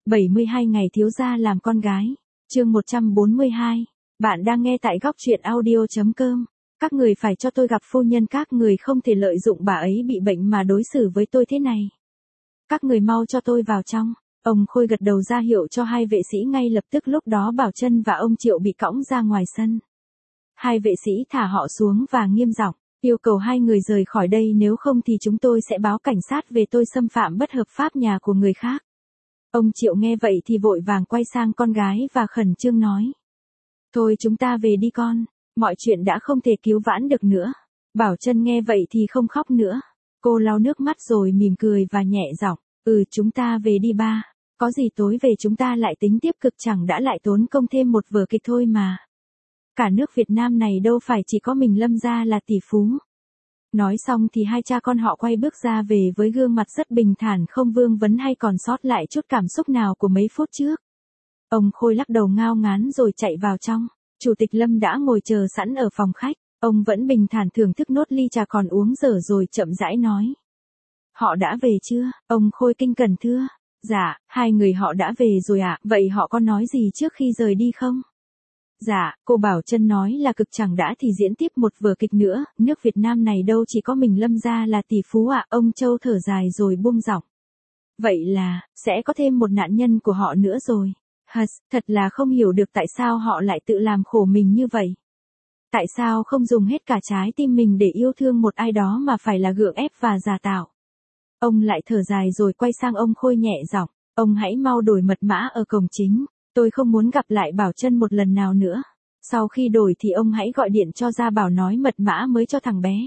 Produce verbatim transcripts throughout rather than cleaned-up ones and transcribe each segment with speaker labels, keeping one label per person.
Speaker 1: bảy mươi hai ngày thiếu gia làm con gái. Chương một trăm bốn mươi hai. Bạn đang nghe tại góc truyện audio.com. Các người phải cho tôi gặp phu nhân, các người không thể lợi dụng bà ấy bị bệnh mà đối xử với tôi thế này. Các người mau cho tôi vào trong. Ông Khôi gật đầu ra hiệu cho hai vệ sĩ, ngay lập tức lúc đó Bảo Trân và ông Triệu bị cõng ra ngoài sân. Hai vệ sĩ thả họ xuống và nghiêm giọng yêu cầu hai người rời khỏi đây, nếu không thì chúng tôi sẽ báo cảnh sát về tôi xâm phạm bất hợp pháp nhà của người khác. Ông Triệu nghe vậy thì vội vàng quay sang con gái và khẩn trương nói. Thôi chúng ta về đi con, mọi chuyện đã không thể cứu vãn được nữa. Bảo Trân nghe vậy thì không khóc nữa. Cô lau nước mắt rồi mỉm cười và nhẹ giọng, ừ chúng ta về đi ba, có gì tối về chúng ta lại tính tiếp, cực chẳng đã lại tốn công thêm một vở kịch thôi mà. Cả nước Việt Nam này đâu phải chỉ có mình Lâm gia là tỷ phú. Nói xong thì hai cha con họ quay bước ra về với gương mặt rất bình thản, không vương vấn hay còn sót lại chút cảm xúc nào của mấy phút trước. Ông Khôi lắc đầu ngao ngán rồi chạy vào trong. Chủ tịch Lâm đã ngồi chờ sẵn ở phòng khách. Ông vẫn bình thản thưởng thức nốt ly trà còn uống dở rồi chậm rãi nói. Họ đã về chưa? Ông Khôi kinh cẩn thưa. Dạ, hai người họ đã về rồi ạ. À, vậy họ có nói gì trước khi rời đi không? Dạ, cô Bảo Trân nói là cực chẳng đã thì diễn tiếp một vở kịch nữa, nước Việt Nam này đâu chỉ có mình Lâm gia là tỷ phú ạ. À, ông Châu thở dài rồi buông giọng. Vậy là, sẽ có thêm một nạn nhân của họ nữa rồi. Hật, thật là không hiểu được tại sao họ lại tự làm khổ mình như vậy. Tại sao không dùng hết cả trái tim mình để yêu thương một ai đó mà phải là gượng ép và giả tạo. Ông lại thở dài rồi quay sang ông Khôi nhẹ giọng, ông hãy mau đổi mật mã ở cổng chính. Tôi không muốn gặp lại Bảo Trân một lần nào nữa. Sau khi đổi thì ông hãy gọi điện cho Gia Bảo nói mật mã mới cho thằng bé.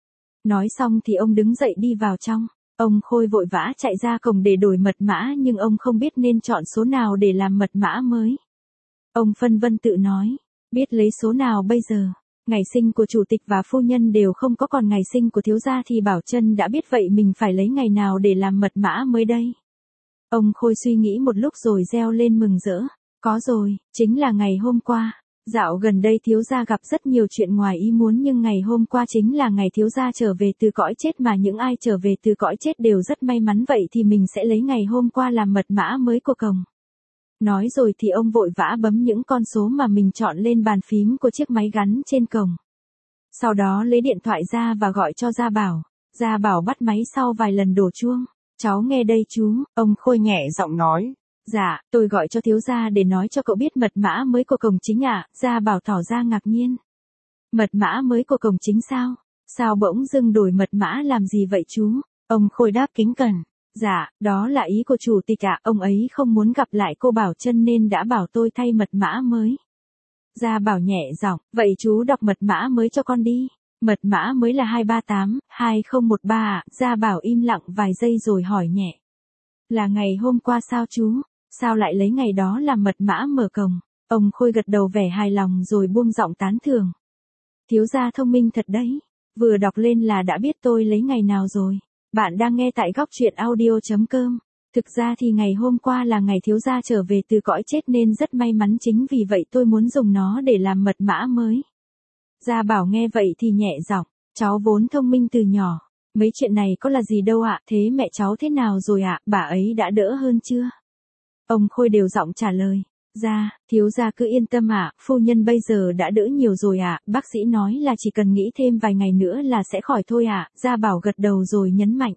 Speaker 1: Nói xong thì ông đứng dậy đi vào trong. Ông Khôi vội vã chạy ra cổng để đổi mật mã, nhưng ông không biết nên chọn số nào để làm mật mã mới. Ông phân vân tự nói, biết lấy số nào bây giờ. Ngày sinh của chủ tịch và phu nhân đều không có, còn ngày sinh của thiếu gia thì Bảo Trân đã biết, vậy mình phải lấy ngày nào để làm mật mã mới đây. Ông Khôi suy nghĩ một lúc rồi reo lên mừng rỡ. Có rồi, chính là ngày hôm qua. Dạo gần đây thiếu gia gặp rất nhiều chuyện ngoài ý muốn, nhưng ngày hôm qua chính là ngày thiếu gia trở về từ cõi chết, mà những ai trở về từ cõi chết đều rất may mắn, vậy thì mình sẽ lấy ngày hôm qua làm mật mã mới của cổng. Nói rồi thì ông vội vã bấm những con số mà mình chọn lên bàn phím của chiếc máy gắn trên cổng. Sau đó lấy điện thoại ra và gọi cho Gia Bảo. Gia Bảo bắt máy sau vài lần đổ chuông. Cháu nghe đây chú, ông Khôi nhẹ giọng nói. Dạ, tôi gọi cho thiếu gia để nói cho cậu biết mật mã mới của cổng chính ạ. À? Gia Bảo tỏ ra ngạc nhiên. Mật mã mới của cổng chính sao? Sao bỗng dưng đổi mật mã làm gì vậy chú? Ông Khôi đáp kính cẩn. Dạ, đó là ý của chủ tịch ạ. À. Ông ấy không muốn gặp lại cô Bảo Trân nên đã bảo tôi thay mật mã mới. Gia Bảo nhẹ giọng, vậy chú đọc mật mã mới cho con đi. Mật mã mới là hai ba tám hai không một ba ạ. À? Gia Bảo im lặng vài giây rồi hỏi nhẹ. Là ngày hôm qua sao chú? Sao lại lấy ngày đó làm mật mã mở cổng? Ông Khôi gật đầu vẻ hài lòng rồi buông giọng tán thưởng. Thiếu gia thông minh thật đấy. Vừa đọc lên là đã biết tôi lấy ngày nào rồi. Bạn đang nghe tại góc truyện audio.com. Thực ra thì ngày hôm qua là ngày thiếu gia trở về từ cõi chết nên rất may mắn, chính vì vậy tôi muốn dùng nó để làm mật mã mới. Gia Bảo nghe vậy thì nhẹ giọng, cháu vốn thông minh từ nhỏ. Mấy chuyện này có là gì đâu ạ, thế mẹ cháu thế nào rồi ạ, bà ấy đã đỡ hơn chưa? Ông Khôi đều giọng trả lời. Dạ, thiếu gia cứ yên tâm ạ, phu nhân bây giờ đã đỡ nhiều rồi ạ, bác sĩ nói là chỉ cần nghĩ thêm vài ngày nữa là sẽ khỏi thôi ạ. Gia Bảo gật đầu rồi nhấn mạnh.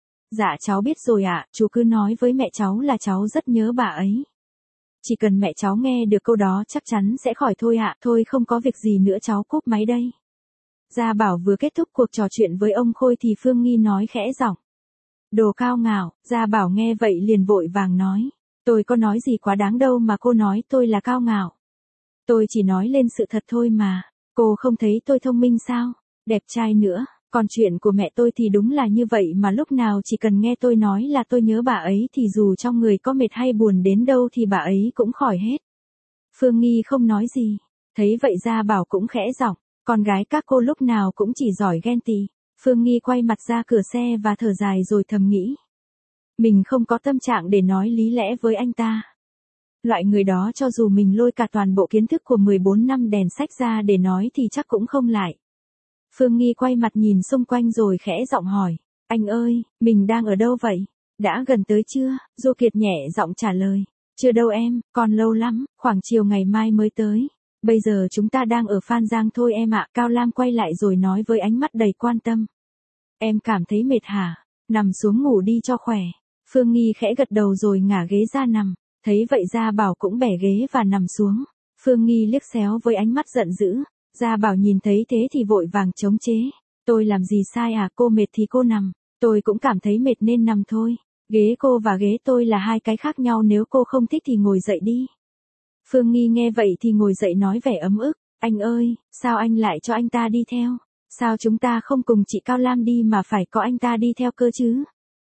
Speaker 1: Dạ cháu biết rồi ạ, chú cứ nói với mẹ cháu là cháu rất nhớ bà ấy. Chỉ cần mẹ cháu nghe được câu đó chắc chắn sẽ khỏi thôi ạ, thôi không có việc gì nữa cháu cúp máy đây. Gia Bảo vừa kết thúc cuộc trò chuyện với ông Khôi thì Phương Nghi nói khẽ giọng. Đồ cao ngạo. Gia Bảo nghe vậy liền vội vàng nói. Tôi có nói gì quá đáng đâu mà cô nói tôi là cao ngạo. Tôi chỉ nói lên sự thật thôi mà. Cô không thấy tôi thông minh sao? Đẹp trai nữa. Còn chuyện của mẹ tôi thì đúng là như vậy mà, lúc nào chỉ cần nghe tôi nói là tôi nhớ bà ấy thì dù trong người có mệt hay buồn đến đâu thì bà ấy cũng khỏi hết. Phương Nghi không nói gì. Thấy vậy Gia Bảo cũng khẽ giọng. Con gái các cô lúc nào cũng chỉ giỏi ghen tị. Phương Nghi quay mặt ra cửa xe và thở dài rồi thầm nghĩ. Mình không có tâm trạng để nói lý lẽ với anh ta. Loại người đó cho dù mình lôi cả toàn bộ kiến thức của mười bốn năm đèn sách ra để nói thì chắc cũng không lại. Phương Nghi quay mặt nhìn xung quanh rồi khẽ giọng hỏi. Anh ơi, mình đang ở đâu vậy? Đã gần tới chưa? Du Kiệt nhẹ giọng trả lời. Chưa đâu em, còn lâu lắm, khoảng chiều ngày mai mới tới. Bây giờ chúng ta đang ở Phan Giang thôi em ạ. Cao Lam quay lại rồi nói với ánh mắt đầy quan tâm. Em cảm thấy mệt hả? Nằm xuống ngủ đi cho khỏe. Phương Nghi khẽ gật đầu rồi ngả ghế ra nằm. Thấy vậy Gia Bảo cũng bẻ ghế và nằm xuống. Phương Nghi liếc xéo với ánh mắt giận dữ. Gia Bảo nhìn thấy thế thì vội vàng chống chế. Tôi làm gì sai à, cô mệt thì cô nằm. Tôi cũng cảm thấy mệt nên nằm thôi. Ghế cô và ghế tôi là hai cái khác nhau, nếu cô không thích thì ngồi dậy đi. Phương Nghi nghe vậy thì ngồi dậy nói vẻ ấm ức. Anh ơi, sao anh lại cho anh ta đi theo? Sao chúng ta không cùng chị Cao Lam đi mà phải có anh ta đi theo cơ chứ?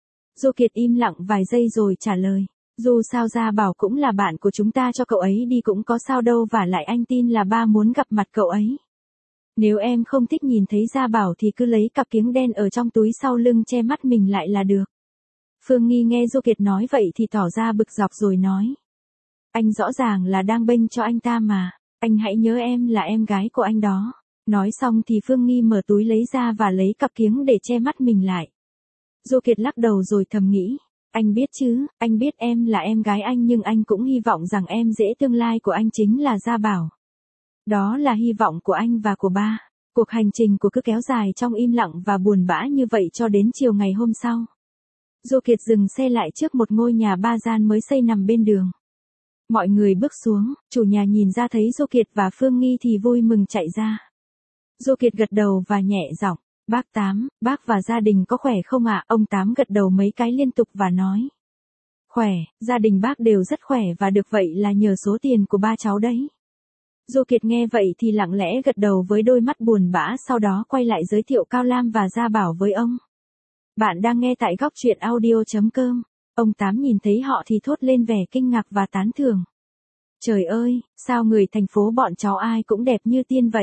Speaker 1: Du Kiệt im lặng vài giây rồi trả lời. Dù sao Gia Bảo cũng là bạn của chúng ta, cho cậu ấy đi cũng có sao đâu, và lại anh tin là ba muốn gặp mặt cậu ấy. Nếu em không thích nhìn thấy Gia Bảo thì cứ lấy cặp kiếng đen ở trong túi sau lưng che mắt mình lại là được. Phương Nghi nghe Du Kiệt nói vậy thì tỏ ra bực dọc rồi nói. Anh rõ ràng là đang bênh cho anh ta mà, anh hãy nhớ em là em gái của anh đó. Nói xong thì Phương Nghi mở túi lấy ra và lấy cặp kiếng để che mắt mình lại. Du Kiệt lắc đầu rồi thầm nghĩ. Anh biết chứ, anh biết em là em gái anh, nhưng anh cũng hy vọng rằng em dễ tương lai của anh chính là Gia Bảo. Đó là hy vọng của anh và của ba. Cuộc hành trình của cứ kéo dài trong im lặng và buồn bã như vậy cho đến chiều ngày hôm sau. Du Kiệt dừng xe lại trước một ngôi nhà ba gian mới xây nằm bên đường. Mọi người bước xuống, chủ nhà nhìn ra thấy Du Kiệt và Phương Nghi thì vui mừng chạy ra. Du Kiệt gật đầu và nhẹ giọng. Bác Tám, bác và gia đình có khỏe không ạ? Ông Tám gật đầu mấy cái liên tục và nói. Khỏe, gia đình bác đều rất khỏe và được vậy là nhờ số tiền của ba cháu đấy. Du Kiệt nghe vậy thì lặng lẽ gật đầu với đôi mắt buồn bã, sau đó quay lại giới thiệu Cao Lam và Gia Bảo với ông. Bạn đang nghe tại góc truyện audio chấm com. Ông Tám nhìn thấy họ thì thốt lên vẻ kinh ngạc và tán thưởng. Trời ơi, sao người thành phố bọn cháu ai cũng đẹp như tiên vậy?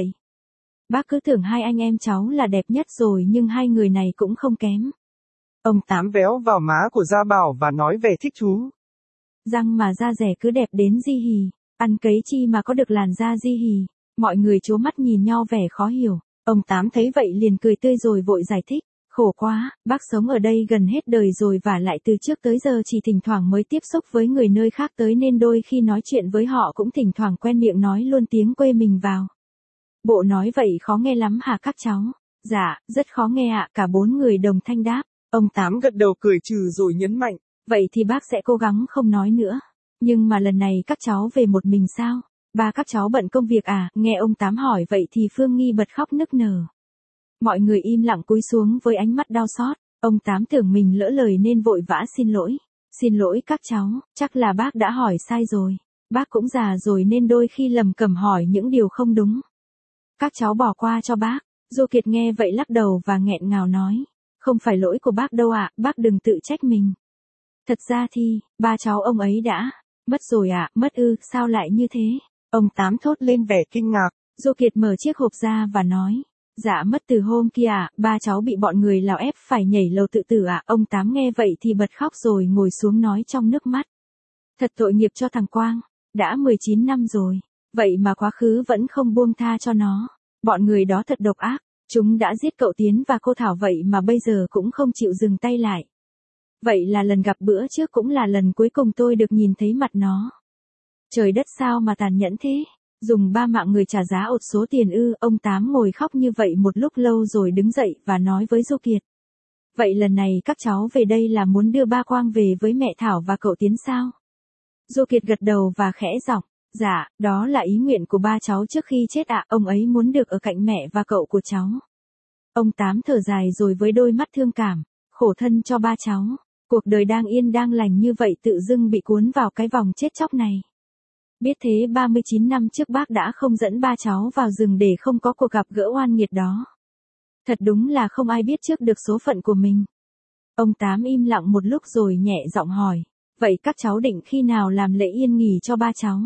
Speaker 1: Bác cứ tưởng hai anh em cháu là đẹp nhất rồi, nhưng hai người này cũng không kém.
Speaker 2: Ông Tám véo vào má của Gia Bảo và nói vẻ thích thú.
Speaker 1: Răng mà da rẻ cứ đẹp đến di hì, ăn cấy chi mà có được làn da di hì. Mọi người trố mắt nhìn nhau vẻ khó hiểu. Ông Tám thấy vậy liền cười tươi rồi vội giải thích. Khổ quá, bác sống ở đây gần hết đời rồi và lại từ trước tới giờ chỉ thỉnh thoảng mới tiếp xúc với người nơi khác tới, nên đôi khi nói chuyện với họ cũng thỉnh thoảng quen miệng nói luôn tiếng quê mình vào. Bộ nói vậy khó nghe lắm hả các cháu? Dạ, rất khó nghe ạ, cả bốn người đồng thanh đáp.
Speaker 2: Ông Tám gật đầu cười trừ rồi nhấn mạnh.
Speaker 1: Vậy thì bác sẽ cố gắng không nói nữa. Nhưng mà lần này các cháu về một mình sao? Ba các cháu bận công việc à? Nghe ông Tám hỏi vậy thì Phương Nghi bật khóc nức nở. Mọi người im lặng cúi xuống với ánh mắt đau xót. Ông Tám tưởng mình lỡ lời nên vội vã xin lỗi. Xin lỗi các cháu, chắc là bác đã hỏi sai rồi. Bác cũng già rồi nên đôi khi lầm cẩm hỏi những điều không đúng. Các cháu bỏ qua cho bác. Du Kiệt nghe vậy lắc đầu và nghẹn ngào nói. Không phải lỗi của bác đâu ạ, bác đừng tự trách mình. Thật ra thì, ba cháu ông ấy đã mất rồi ạ. Mất ư, sao lại như thế?
Speaker 2: Ông Tám thốt lên vẻ kinh ngạc.
Speaker 1: Du Kiệt mở chiếc hộp ra và nói. Dạ mất từ hôm kia ạ, ba cháu bị bọn người Lào ép phải nhảy lầu tự tử ạ. Ông Tám nghe vậy thì bật khóc rồi ngồi xuống nói trong nước mắt. Thật tội nghiệp cho thằng Quang, đã mười chín năm rồi, vậy mà quá khứ vẫn không buông tha cho nó. Bọn người đó thật độc ác, chúng đã giết cậu Tiến và cô Thảo vậy mà bây giờ cũng không chịu dừng tay lại. Vậy là lần gặp bữa trước cũng là lần cuối cùng tôi được nhìn thấy mặt nó. Trời đất sao mà tàn nhẫn thế? Dùng ba mạng người trả giá ột số tiền ư? Ông Tám ngồi khóc như vậy một lúc lâu rồi đứng dậy và nói với Du Kiệt. Vậy lần này các cháu về đây là muốn đưa ba Quang về với mẹ Thảo và cậu Tiến sao? Du Kiệt gật đầu và khẽ giọng. Dạ, đó là ý nguyện của ba cháu trước khi chết ạ, ông ấy muốn được ở cạnh mẹ và cậu của cháu. Ông Tám thở dài rồi với đôi mắt thương cảm. Khổ thân cho ba cháu. Cuộc đời đang yên đang lành như vậy tự dưng bị cuốn vào cái vòng chết chóc này. Biết thế ba mươi chín năm trước bác đã không dẫn ba cháu vào rừng để không có cuộc gặp gỡ oan nghiệt đó. Thật đúng là không ai biết trước được số phận của mình. Ông Tám im lặng một lúc rồi nhẹ giọng hỏi. Vậy các cháu định khi nào làm lễ yên nghỉ cho ba cháu?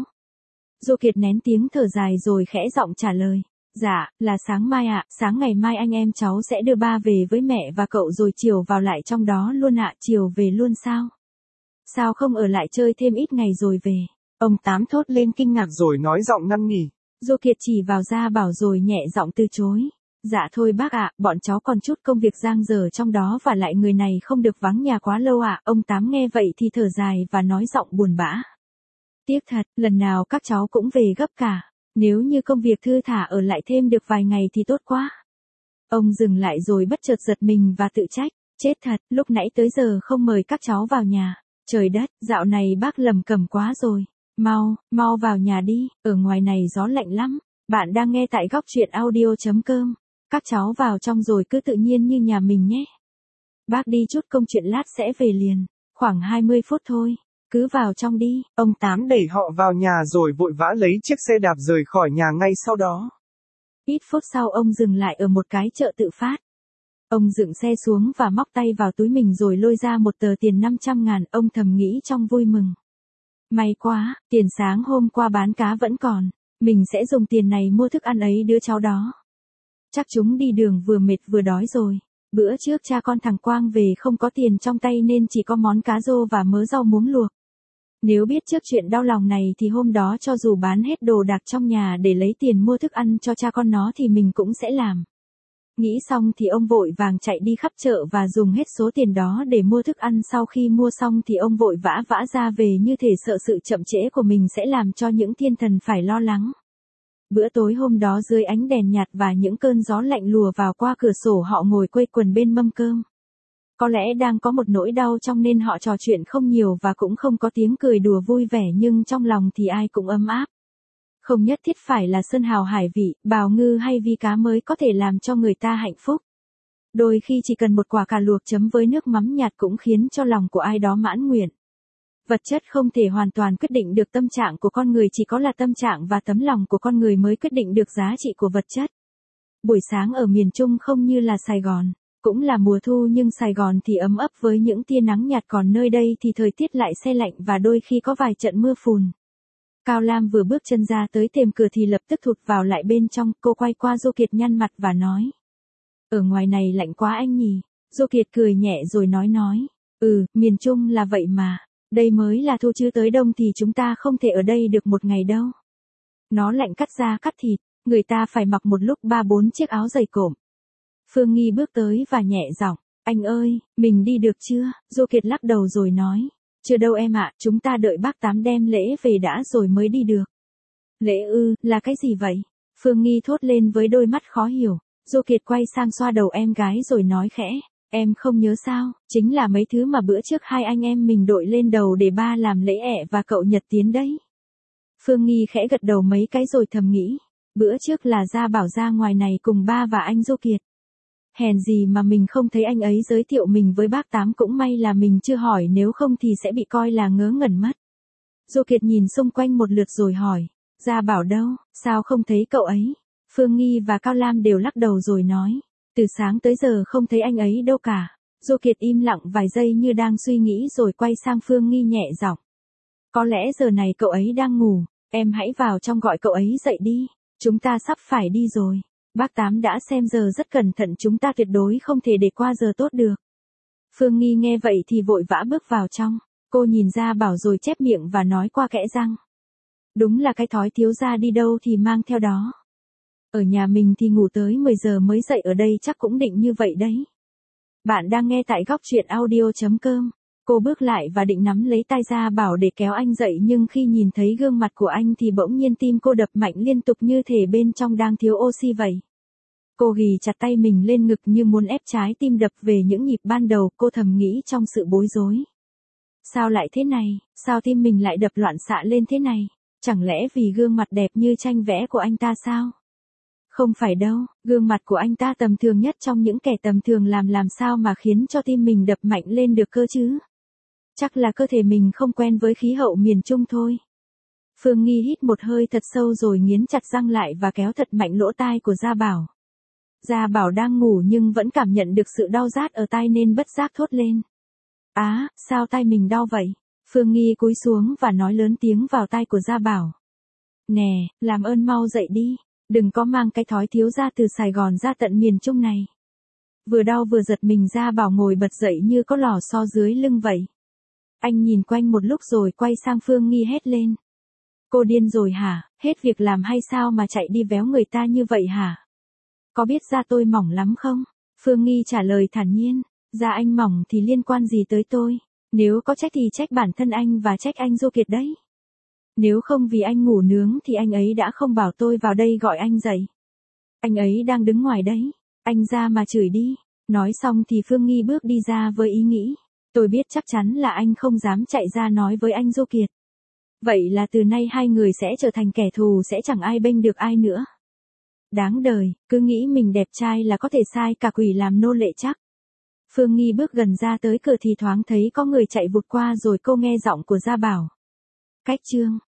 Speaker 1: Du Kiệt nén tiếng thở dài rồi khẽ giọng trả lời. Dạ, là sáng mai ạ, sáng ngày mai anh em cháu sẽ đưa ba về với mẹ và cậu rồi chiều vào lại trong đó luôn ạ. Chiều về luôn sao? Sao không ở lại chơi thêm ít ngày rồi về?
Speaker 2: Ông Tám thốt lên kinh ngạc rồi nói giọng năn nỉ.
Speaker 1: Du Kiệt chỉ vào Gia Bảo rồi nhẹ giọng từ chối. Dạ thôi bác ạ, bọn cháu còn chút công việc dang dở trong đó và lại người này không được vắng nhà quá lâu ạ. Ông Tám nghe vậy thì thở dài và nói giọng buồn bã. Tiếc thật, lần nào các cháu cũng về gấp cả. Nếu như công việc thư thả ở lại thêm được vài ngày thì tốt quá. Ông dừng lại rồi bất chợt giật mình và tự trách. Chết thật, lúc nãy tới giờ không mời các cháu vào nhà. Trời đất, dạo này bác lầm cầm quá rồi. Mau, mau vào nhà đi, ở ngoài này gió lạnh lắm. Bạn đang nghe tại góc truyện audio chấm com. Các cháu vào trong rồi cứ tự nhiên như nhà mình nhé. Bác đi chút công chuyện lát sẽ về liền. Khoảng hai mươi phút thôi. Cứ vào trong đi.
Speaker 2: Ông Tám đẩy họ vào nhà rồi vội vã lấy chiếc xe đạp rời khỏi nhà ngay sau đó.
Speaker 1: Ít phút sau ông dừng lại ở một cái chợ tự phát. Ông dựng xe xuống và móc tay vào túi mình rồi lôi ra một tờ tiền năm trăm ngàn, ông thầm nghĩ trong vui mừng. May quá, tiền sáng hôm qua bán cá vẫn còn, mình sẽ dùng tiền này mua thức ăn ấy đứa cháu đó. Chắc chúng đi đường vừa mệt vừa đói rồi. Bữa trước cha con thằng Quang về không có tiền trong tay nên chỉ có món cá rô và mớ rau muống luộc. Nếu biết trước chuyện đau lòng này thì hôm đó cho dù bán hết đồ đạc trong nhà để lấy tiền mua thức ăn cho cha con nó thì mình cũng sẽ làm. Nghĩ xong thì ông vội vàng chạy đi khắp chợ và dùng hết số tiền đó để mua thức ăn. Sau khi mua xong thì ông vội vã vã ra về như thể sợ sự chậm trễ của mình sẽ làm cho những thiên thần phải lo lắng. Bữa tối hôm đó dưới ánh đèn nhạt và những cơn gió lạnh lùa vào qua cửa sổ họ ngồi quây quần bên mâm cơm. Có lẽ đang có một nỗi đau trong nên họ trò chuyện không nhiều và cũng không có tiếng cười đùa vui vẻ nhưng trong lòng thì ai cũng ấm áp. Không nhất thiết phải là sơn hào hải vị, bào ngư hay vi cá mới có thể làm cho người ta hạnh phúc. Đôi khi chỉ cần một quả cà luộc chấm với nước mắm nhạt cũng khiến cho lòng của ai đó mãn nguyện. Vật chất không thể hoàn toàn quyết định được tâm trạng của con người, chỉ có là tâm trạng và tấm lòng của con người mới quyết định được giá trị của vật chất. Buổi sáng ở miền Trung không như là Sài Gòn, cũng là mùa thu nhưng Sài Gòn thì ấm ấp với những tia nắng nhạt, còn nơi đây thì thời tiết lại se lạnh và đôi khi có vài trận mưa phùn. Cao Lam vừa bước chân ra tới thềm cửa thì lập tức thụt vào lại bên trong, cô quay qua Du Kiệt nhăn mặt và nói. Ở ngoài này lạnh quá anh nhỉ? Du Kiệt cười nhẹ rồi nói nói. Ừ, miền Trung là vậy mà. Đây mới là thu chứ tới đông thì chúng ta không thể ở đây được một ngày đâu. Nó lạnh cắt da cắt thịt, người ta phải mặc một lúc ba bốn chiếc áo dày cộm. Phương Nghi bước tới và nhẹ giọng. Anh ơi, mình đi được chưa? Du Kiệt lắc đầu rồi nói. Chưa đâu em ạ, chúng ta đợi bác Tám đem lễ về đã rồi mới đi được. Lễ ư, là cái gì vậy? Phương Nghi thốt lên với đôi mắt khó hiểu. Du Kiệt quay sang xoa đầu em gái rồi nói khẽ. Em không nhớ sao, chính là mấy thứ mà bữa trước hai anh em mình đội lên đầu để ba làm lễ ẹ và cậu Nhật Tiến đấy. Phương Nghi khẽ gật đầu mấy cái rồi thầm nghĩ. Bữa trước là Gia Bảo ra ngoài này cùng ba và anh Du Kiệt. Hèn gì mà mình không thấy anh ấy giới thiệu mình với bác Tám, cũng may là mình chưa hỏi, nếu không thì sẽ bị coi là ngớ ngẩn mất. Du Kiệt nhìn xung quanh một lượt rồi hỏi, Gia Bảo đâu, sao không thấy cậu ấy? Phương Nghi và Cao Lam đều lắc đầu rồi nói, từ sáng tới giờ không thấy anh ấy đâu cả. Du Kiệt im lặng vài giây như đang suy nghĩ rồi quay sang Phương Nghi nhẹ giọng. Có lẽ giờ này cậu ấy đang ngủ, em hãy vào trong gọi cậu ấy dậy đi, chúng ta sắp phải đi rồi. Bác Tám đã xem giờ rất cẩn thận, chúng ta tuyệt đối không thể để qua giờ tốt được. Phương Nghi nghe vậy thì vội vã bước vào trong. Cô nhìn Gia Bảo rồi chép miệng và nói qua kẽ răng. Đúng là cái thói thiếu gia đi đâu thì mang theo đó. Ở nhà mình thì ngủ tới mười giờ mới dậy, ở đây chắc cũng định như vậy đấy. Bạn đang nghe tại góc truyện audio chấm com. Cô bước lại và định nắm lấy tay Gia Bảo để kéo anh dậy, nhưng khi nhìn thấy gương mặt của anh thì bỗng nhiên tim cô đập mạnh liên tục như thể bên trong đang thiếu oxy vậy. Cô ghì chặt tay mình lên ngực như muốn ép trái tim đập về những nhịp ban đầu, cô thầm nghĩ trong sự bối rối. Sao lại thế này, sao tim mình lại đập loạn xạ lên thế này, chẳng lẽ vì gương mặt đẹp như tranh vẽ của anh ta sao? Không phải đâu, gương mặt của anh ta tầm thường nhất trong những kẻ tầm thường, làm làm sao mà khiến cho tim mình đập mạnh lên được cơ chứ? Chắc là cơ thể mình không quen với khí hậu miền Trung thôi. Phương Nghi hít một hơi thật sâu rồi nghiến chặt răng lại và kéo thật mạnh lỗ tai của Gia Bảo. Gia Bảo đang ngủ nhưng vẫn cảm nhận được sự đau rát ở tai nên bất giác thốt lên. Á, à, sao tai mình đau vậy? Phương Nghi cúi xuống và nói lớn tiếng vào tai của Gia Bảo. Nè, làm ơn mau dậy đi, đừng có mang cái thói thiếu gia từ Sài Gòn ra tận miền Trung này. Vừa đau vừa giật mình Gia Bảo ngồi bật dậy như có lò xo dưới lưng vậy. Anh nhìn quanh một lúc rồi quay sang Phương Nghi hét lên. Cô điên rồi hả, hết việc làm hay sao mà chạy đi véo người ta như vậy hả? Có biết da tôi mỏng lắm không? Phương Nghi trả lời thản nhiên. Da anh mỏng thì liên quan gì tới tôi? Nếu có trách thì trách bản thân anh và trách anh Du Kiệt đấy. Nếu không vì anh ngủ nướng thì anh ấy đã không bảo tôi vào đây gọi anh dậy. Anh ấy đang đứng ngoài đấy. Anh ra mà chửi đi. Nói xong thì Phương Nghi bước đi ra với ý nghĩ. Tôi biết chắc chắn là anh không dám chạy ra nói với anh Du Kiệt. Vậy là từ nay hai người sẽ trở thành kẻ thù, sẽ chẳng ai bênh được ai nữa. Đáng đời, cứ nghĩ mình đẹp trai là có thể sai cả quỷ làm nô lệ chắc. Phương Nghi bước gần ra tới cửa thì thoáng thấy có người chạy vụt qua rồi cô nghe giọng của Gia Bảo. Cách chương